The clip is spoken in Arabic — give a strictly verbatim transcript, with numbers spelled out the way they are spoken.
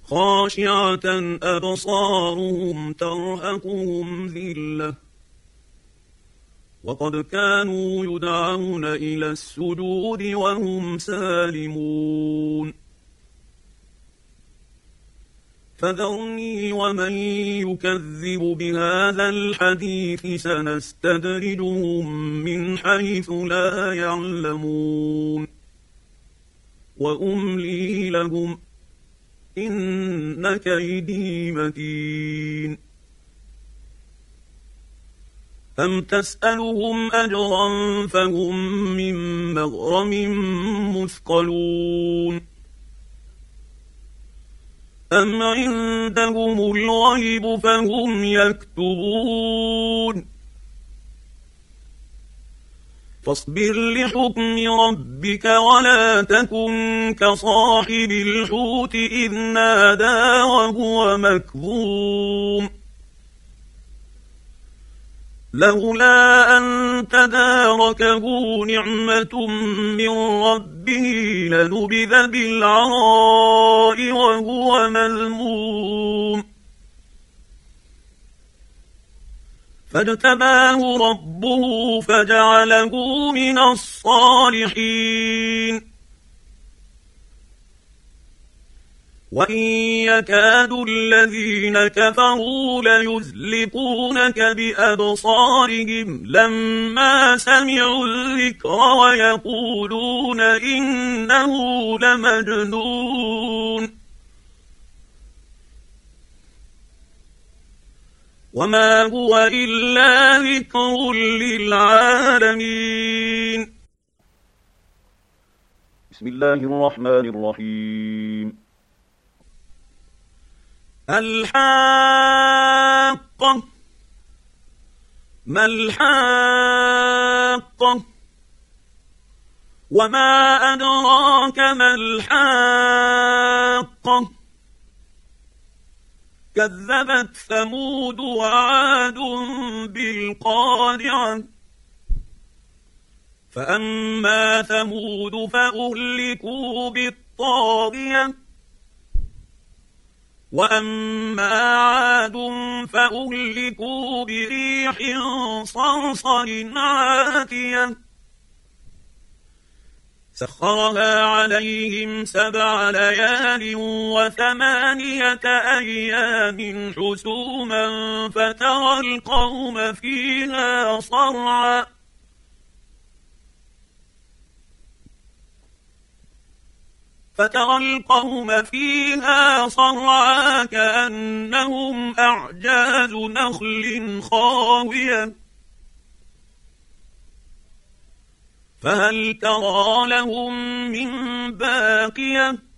خاشعة أبصارهم ترهقهم ذلة وقد كانوا يدعون إلى السجود وهم سالمون فذرني ومن يكذب بهذا الحديث سنستدرجهم من حيث لا يعلمون وأملي لهم إن كيدي متين أم تسألهم أجرا فهم من مغرم مثقلون أم عندهم الغيب فهم يكتبون فاصبر لحكم ربك ولا تكن كصاحب الحوت إذ نادى وهو مكظوم لولا أن تداركه نعمة من ربه لنبذ بالعراء وهو مذموم فاجتباه ربه فجعله من الصالحين وإن يكاد الذين كفروا ليزلقونك بأبصارهم لما سمعوا الذكر ويقولون إنه لمجنون وما هو إلا ذكر للعالمين. بسم الله الرحمن الرحيم. الحاقة ما الحاقة وما أدراك ما الحاقة كذبت ثمود وعاد بالقارعة فأما ثمود فأهلكوا بالطاغية وأما عاد فأهلكوا بريح صرصر عاتية سخرها عليهم سبع ليال وثمانية أيام حسوما فترى القوم فيها صرعا فترى القوم فيها صرعا كأنهم أعجاز نخل خاوية فهل ترى لهم من باقية